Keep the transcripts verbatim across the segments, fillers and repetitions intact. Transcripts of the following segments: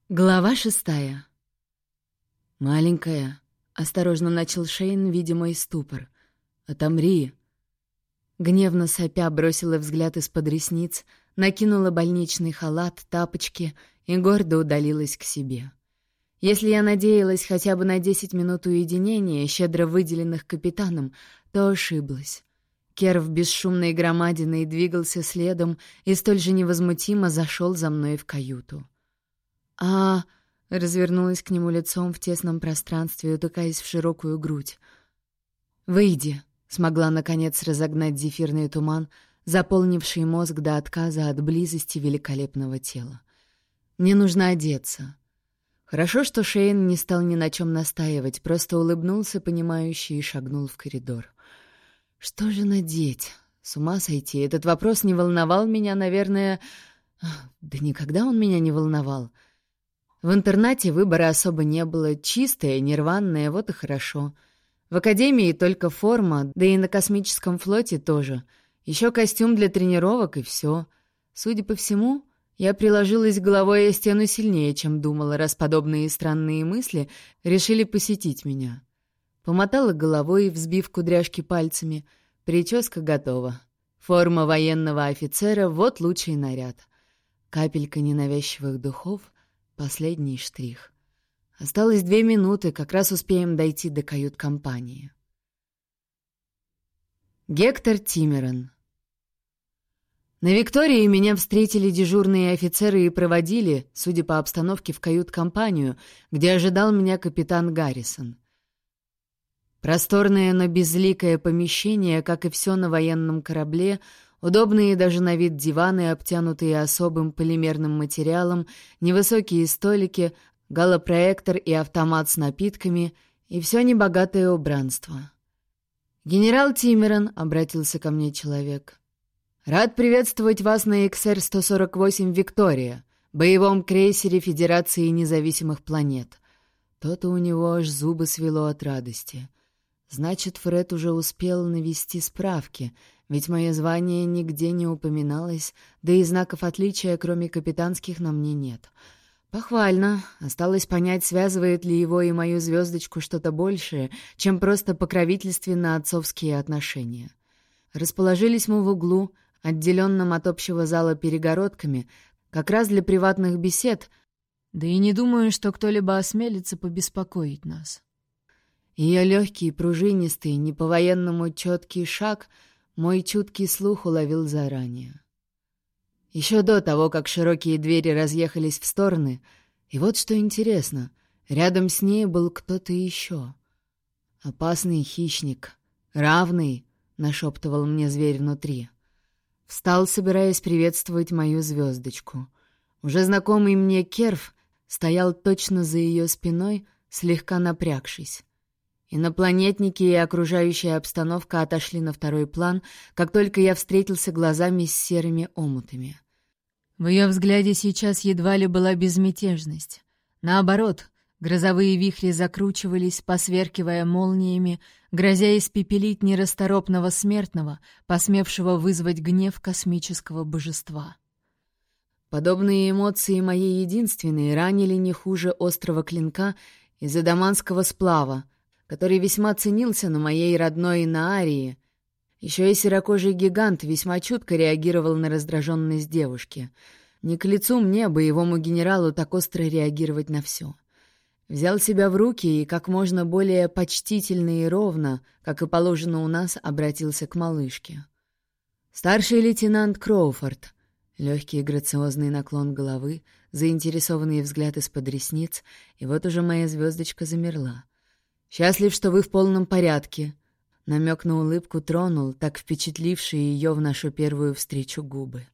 Глава шестая. «Маленькая», — осторожно начал Шейн, видя мой ступор. «Отомри». Гневно сопя бросила взгляд из-под ресниц, накинула больничный халат, тапочки и гордо удалилась к себе. Если я надеялась хотя бы на десять минут уединения, щедро выделенных капитаном, то ошиблась. Керв бесшумной громадиной двигался следом и столь же невозмутимо зашел за мной в каюту. а развернулась к нему лицом в тесном пространстве, утыкаясь в широкую грудь. «Выйди», — смогла, наконец, разогнать зефирный туман, заполнивший мозг до отказа от близости великолепного тела. «Мне нужно одеться». Хорошо, что Шейн не стал ни на чем настаивать, просто улыбнулся, понимающе, и шагнул в коридор. «Что же надеть? С ума сойти. Этот вопрос не волновал меня, наверное... Да никогда он меня не волновал». В интернате выбора особо не было, чистая, нерванная, вот и хорошо. В академии только форма, да и на космическом флоте тоже. Еще костюм для тренировок и все. Судя по всему, я приложилась головой о стену сильнее, чем думала, раз подобные странные мысли решили посетить меня. Помотала головой, взбив кудряшки пальцами. Прическа готова. Форма военного офицера — вот лучший наряд. Капелька ненавязчивых духов — последний штрих. Осталось две минуты, как раз успеем дойти до кают-компании. Гектор Тимерон. На Виктории меня встретили дежурные офицеры и проводили, судя по обстановке, в кают-компанию, где ожидал меня капитан Гаррисон. Просторное, но безликое помещение, как и все на военном корабле, удобные даже на вид диваны, обтянутые особым полимерным материалом, невысокие столики, галлопроектор и автомат с напитками, и все небогатое убранство. «Генерал Тимерон», — обратился ко мне человек, — «рад приветствовать вас на икс эр сто сорок восемь «Виктория», боевом крейсере Федерации независимых планет». То-то у него аж зубы свело от радости. Значит, Фред уже успел навести справки, ведь мое звание нигде не упоминалось, да и знаков отличия, кроме капитанских, на мне нет. Похвально. Осталось понять, связывает ли его и мою звездочку что-то большее, чем просто покровительственно-отцовские отношения. Расположились мы в углу, отделенном от общего зала перегородками, как раз для приватных бесед, да и не думаю, что кто-либо осмелится побеспокоить нас. Ее легкий, пружинистый, не по-военному четкий шаг мой чуткий слух уловил заранее. Еще до того, как широкие двери разъехались в стороны, и вот что интересно, рядом с ней был кто-то еще. «Опасный хищник, равный», — нашептывал мне зверь внутри. Встал, собираясь приветствовать мою звездочку. Уже знакомый мне Керв стоял точно за ее спиной, слегка напрягшись. Инопланетники и окружающая обстановка отошли на второй план, как только я встретился глазами с серыми омутами. В ее взгляде сейчас едва ли была безмятежность. Наоборот, грозовые вихри закручивались, посверкивая молниями, грозя испепелить нерасторопного смертного, посмевшего вызвать гнев космического божества. Подобные эмоции мои единственные ранили не хуже острого клинка из адамантского сплава, который весьма ценился на моей родной Наарии. Еще и серокожий гигант весьма чутко реагировал на раздраженность девушки. Не к лицу мне, боевому генералу, так остро реагировать на все. Взял себя в руки и как можно более почтительно и ровно, как и положено у нас, обратился к малышке. «Старший лейтенант Кроуфорд». Легкий грациозный наклон головы, заинтересованный взгляд из-под ресниц, и вот уже моя звездочка замерла. «Счастлив, что вы в полном порядке». Намек на улыбку тронул, так впечатлившие ее в нашу первую встречу губы.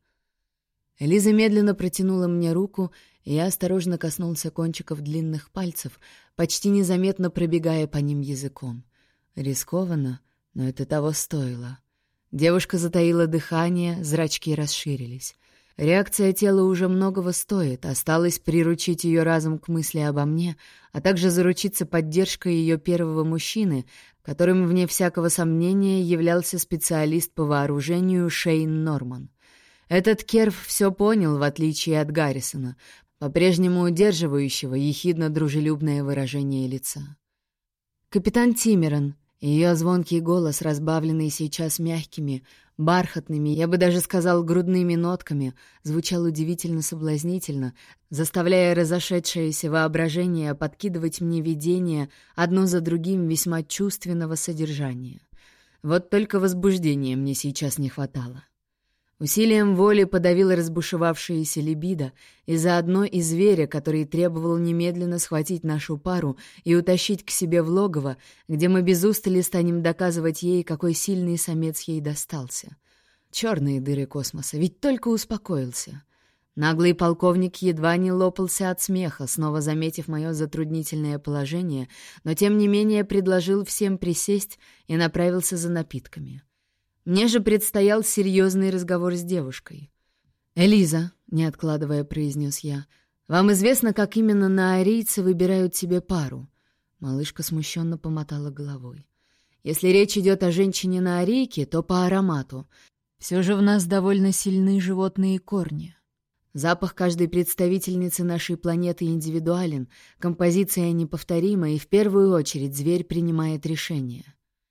Элиза медленно протянула мне руку, и я осторожно коснулся кончиков длинных пальцев, почти незаметно пробегая по ним языком. Рискованно, но это того стоило. Девушка затаила дыхание, зрачки расширились. Реакция тела уже многого стоит, осталось приручить ее разум к мысли обо мне, а также заручиться поддержкой ее первого мужчины, которым, вне всякого сомнения, являлся специалист по вооружению Шейн Норман. Этот Керв все понял, в отличие от Гаррисона, по-прежнему удерживающего ехидно-дружелюбное выражение лица. «Капитан Тимерон», ее звонкий голос, разбавленный сейчас мягкими, бархатными, я бы даже сказал, грудными нотками, звучал удивительно соблазнительно, заставляя разошедшееся воображение подкидывать мне видения одно за другим весьма чувственного содержания. Вот только возбуждения мне сейчас не хватало. Усилием воли подавил разбушевавшееся либидо и заодно и зверя, который требовал немедленно схватить нашу пару и утащить к себе в логово, где мы без устали станем доказывать ей, какой сильный самец ей достался. Черные дыры космоса, ведь только успокоился. Наглый полковник едва не лопался от смеха, снова заметив мое затруднительное положение, но тем не менее предложил всем присесть и направился за напитками. Мне же предстоял серьезный разговор с девушкой. «Элиза», — не откладывая, произнес я, — «вам известно, как именно наорийцы выбирают себе пару?» Малышка смущенно помотала головой. «Если речь идет о женщине наорийке, то по аромату. Все же в нас довольно сильны животные корни. Запах каждой представительницы нашей планеты индивидуален, композиция неповторима, и в первую очередь зверь принимает решение.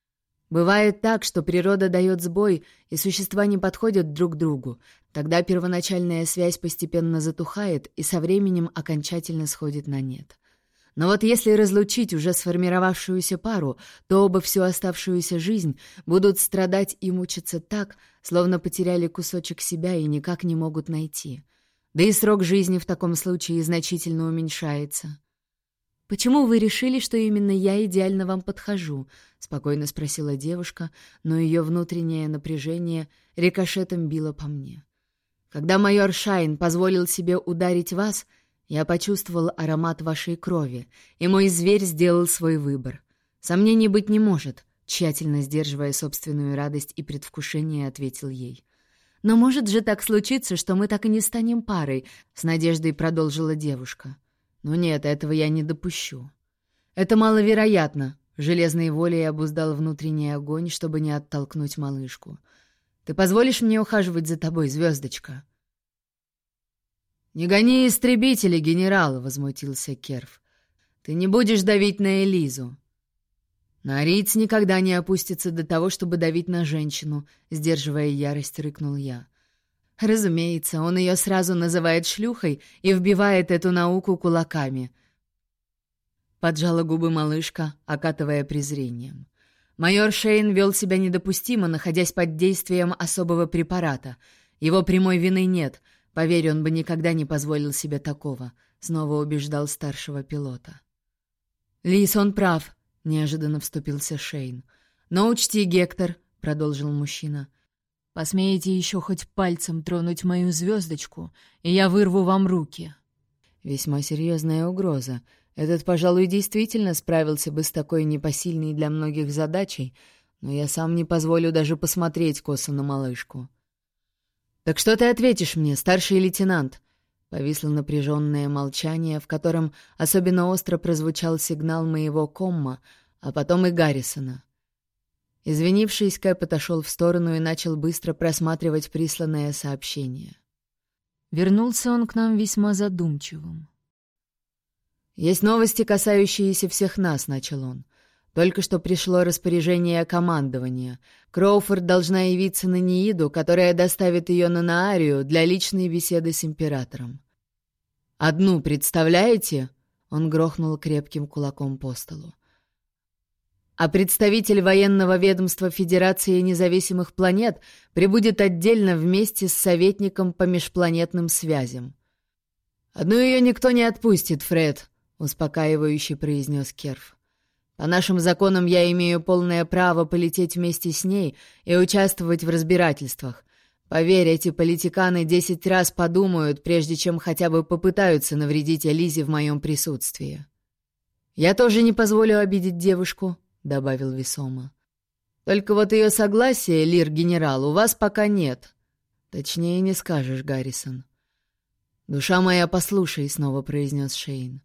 Бывает так, что природа дает сбой, и существа не подходят друг к другу. Тогда первоначальная связь постепенно затухает и со временем окончательно сходит на нет. Но вот если разлучить уже сформировавшуюся пару, то оба всю оставшуюся жизнь будут страдать и мучиться так, словно потеряли кусочек себя и никак не могут найти. Да и срок жизни в таком случае значительно уменьшается. «Почему вы решили, что именно я идеально вам подхожу?» — спокойно спросила девушка, но ее внутреннее напряжение рикошетом било по мне. «Когда майор Шайн позволил себе ударить вас, я почувствовал аромат вашей крови, и мой зверь сделал свой выбор. Сомнений быть не может», — тщательно сдерживая собственную радость и предвкушение, ответил ей. «Но может же так случиться, что мы так и не станем парой», — с надеждой продолжила девушка. «Ну нет, этого я не допущу». «Это маловероятно», — железной волей обуздал внутренний огонь, чтобы не оттолкнуть малышку. «Ты позволишь мне ухаживать за тобой, звездочка?» «Не гони истребители, генерал», — возмутился Керф. «Ты не будешь давить на Элизу». «Нариец никогда не опустится до того, чтобы давить на женщину», — сдерживая ярость, рыкнул я. Разумеется, он ее сразу называет шлюхой и вбивает эту науку кулаками. Поджала губы малышка, окатывая презрением. Майор Шейн вел себя недопустимо, находясь под действием особого препарата. Его прямой вины нет. Поверь, он бы никогда не позволил себе такого, снова убеждал старшего пилота. «Лис, он прав», — неожиданно вступился Шейн. «Но учти, Гектор», — продолжил мужчина, — «посмеете еще хоть пальцем тронуть мою звездочку, и я вырву вам руки». Весьма серьезная угроза. Этот, пожалуй, действительно справился бы с такой непосильной для многих задачей, но я сам не позволю даже посмотреть косо на малышку. «Так что ты ответишь мне, старший лейтенант?» Повисло напряженное молчание, в котором особенно остро прозвучал сигнал моего комма, а потом и Гаррисона. Извинившись, Кэп отошел в сторону и начал быстро просматривать присланное сообщение. Вернулся он к нам весьма задумчивым. «Есть новости, касающиеся всех нас», — начал он. «Только что пришло распоряжение командования. Кроуфорд должна явиться на Неиду, которая доставит ее на Наарию для личной беседы с императором». «Одну, представляете?» — он грохнул крепким кулаком по столу. «А представитель военного ведомства Федерации независимых планет прибудет отдельно вместе с советником по межпланетным связям». «Одну ее никто не отпустит, Фред», — успокаивающе произнес Керф. «По нашим законам я имею полное право полететь вместе с ней и участвовать в разбирательствах. Поверь, эти политиканы десять раз подумают, прежде чем хотя бы попытаются навредить Элизе в моем присутствии». «Я тоже не позволю обидеть девушку», — добавил весомо. «Только вот ее согласия, лир-генерал, у вас пока нет». «Точнее не скажешь, Гаррисон». «Душа моя, послушай», — снова произнес Шейн.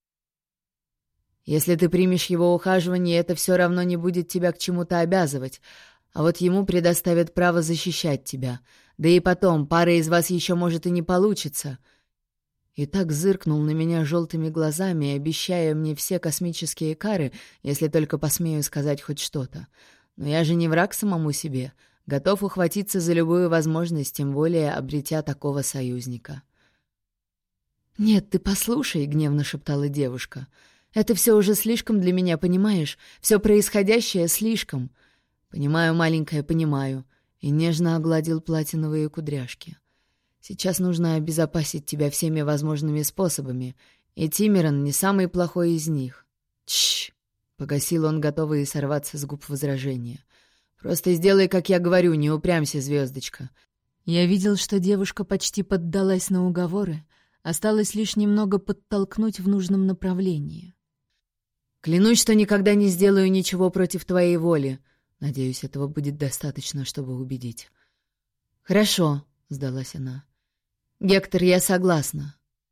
«Если ты примешь его ухаживание, это все равно не будет тебя к чему-то обязывать, а вот ему предоставят право защищать тебя. Да и потом, пара из вас еще может и не получится. и так зыркнул на меня желтыми глазами, обещая мне все космические кары, если только посмею сказать хоть что-то. Но я же не враг самому себе, готов ухватиться за любую возможность, тем более обретя такого союзника. «Нет, ты послушай», — гневно шептала девушка. «Это все уже слишком для меня, понимаешь? Все происходящее слишком». «Понимаю, маленькая, понимаю», и нежно огладил платиновые кудряшки. «Сейчас нужно обезопасить тебя всеми возможными способами, и Тимиран не самый плохой из них». «Тш!» — погасил он, готовый сорваться с губ возражения. «Просто сделай, как я говорю, не упрямься, звездочка». Я видел, что девушка почти поддалась на уговоры, осталось лишь немного подтолкнуть в нужном направлении. «Клянусь, что никогда не сделаю ничего против твоей воли. Надеюсь, этого будет достаточно, чтобы убедить». «Хорошо», — сдалась она. «Гектор, я согласна».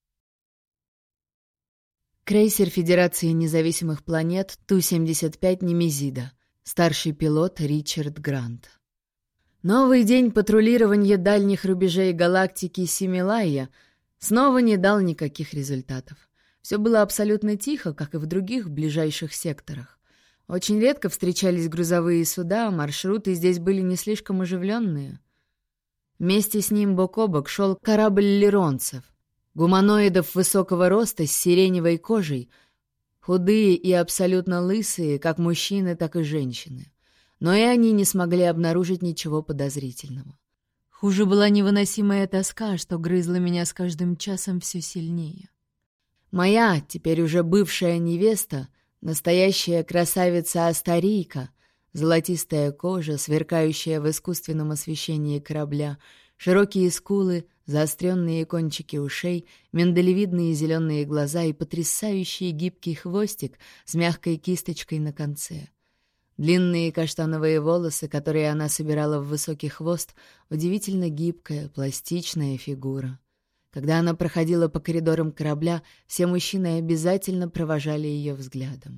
Крейсер Федерации независимых планет Ту семьдесят пять Немезида. Старший пилот Ричард Грант. Новый день патрулирования дальних рубежей галактики Семилайя снова не дал никаких результатов. Все было абсолютно тихо, как и в других ближайших секторах. Очень редко встречались грузовые суда, маршруты здесь были не слишком оживленные. Вместе с ним бок о бок шел корабль лиронцев, гуманоидов высокого роста с сиреневой кожей, худые и абсолютно лысые, как мужчины, так и женщины. Но и они не смогли обнаружить ничего подозрительного. Хуже была невыносимая тоска, что грызла меня с каждым часом все сильнее. Моя, теперь уже бывшая невеста, настоящая красавица-астарийка, золотистая кожа, сверкающая в искусственном освещении корабля, широкие скулы, заостренные кончики ушей, миндалевидные зеленые глаза и потрясающий гибкий хвостик с мягкой кисточкой на конце. Длинные каштановые волосы, которые она собирала в высокий хвост, удивительно гибкая, пластичная фигура. Когда она проходила по коридорам корабля, все мужчины обязательно провожали ее взглядом.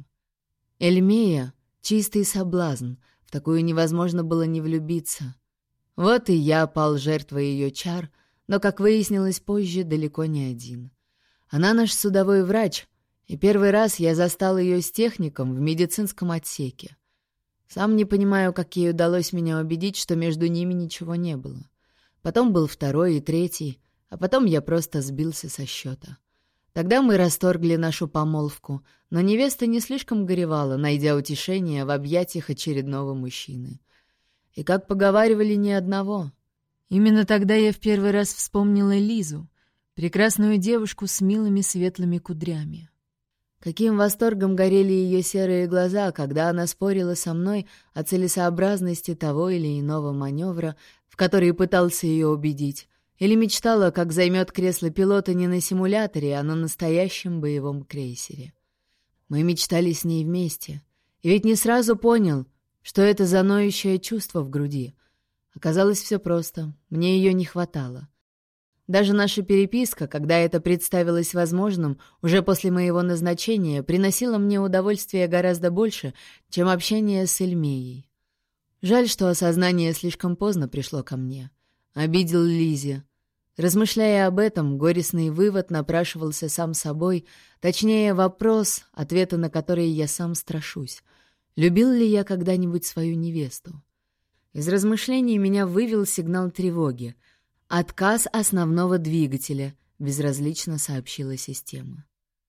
Эльмея — чистый соблазн, в такую невозможно было не влюбиться. Вот и я пал жертвой ее чар, но, как выяснилось позже, далеко не один. Она наш судовой врач, и первый раз я застал ее с техником в медицинском отсеке. Сам не понимаю, как ей удалось меня убедить, что между ними ничего не было. Потом был второй и третий, а потом я просто сбился со счета. Тогда мы расторгли нашу помолвку, но невеста не слишком горевала, найдя утешение в объятиях очередного мужчины. И, как поговаривали, ни одного. Именно тогда я в первый раз вспомнила Лизу, прекрасную девушку с милыми светлыми кудрями. Каким восторгом горели ее серые глаза, когда она спорила со мной о целесообразности того или иного маневра, в который пытался ее убедить, или мечтала, как займет кресло пилота не на симуляторе, а на настоящем боевом крейсере. Мы мечтали с ней вместе, и ведь не сразу понял, что это за ноющее чувство в груди. Оказалось, все просто, мне ее не хватало. Даже наша переписка, когда это представилось возможным, уже после моего назначения, приносила мне удовольствие гораздо больше, чем общение с Эльмеей. Жаль, что осознание слишком поздно пришло ко мне. Обидел Лизе. Размышляя об этом, горестный вывод напрашивался сам собой, точнее, вопрос, ответа на который я сам страшусь. Любил ли я когда-нибудь свою невесту? Из размышлений меня вывел сигнал тревоги. «Отказ основного двигателя», — безразлично сообщила система.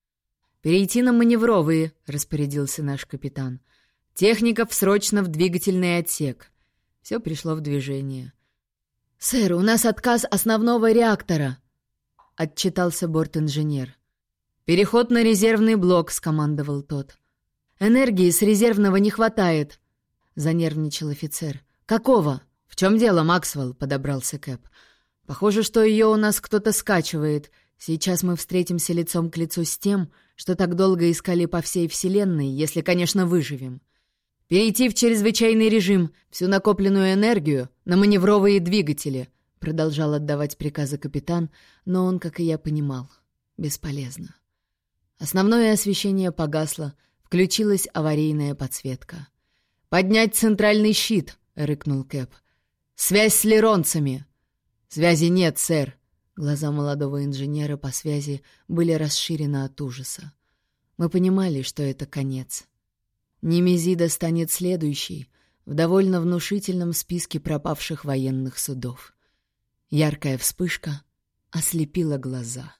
«Перейти на маневровые», — распорядился наш капитан. «Техников срочно в двигательный отсек». Все пришло в движение. «Сэр, у нас отказ основного реактора», — отчитался борт-инженер. «Переход на резервный блок», — скомандовал тот. «Энергии с резервного не хватает», — занервничал офицер. «Какого? В чем дело, Максвелл?» — подобрался Кэп. «Похоже, что ее у нас кто-то скачивает. Сейчас мы встретимся лицом к лицу с тем, что так долго искали по всей Вселенной, если, конечно, выживем. Перейти в чрезвычайный режим, всю накопленную энергию на маневровые двигатели», — продолжал отдавать приказы капитан, но он, как и я, понимал, бесполезно. Основное освещение погасло, включилась аварийная подсветка. «Поднять центральный щит!» — рыкнул Кэп. «Связь с лиронцами!» «Связи нет, сэр!» Глаза молодого инженера по связи были расширены от ужаса. Мы понимали, что это конец. Немезида станет следующей в довольно внушительном списке пропавших военных судов. Яркая вспышка ослепила глаза.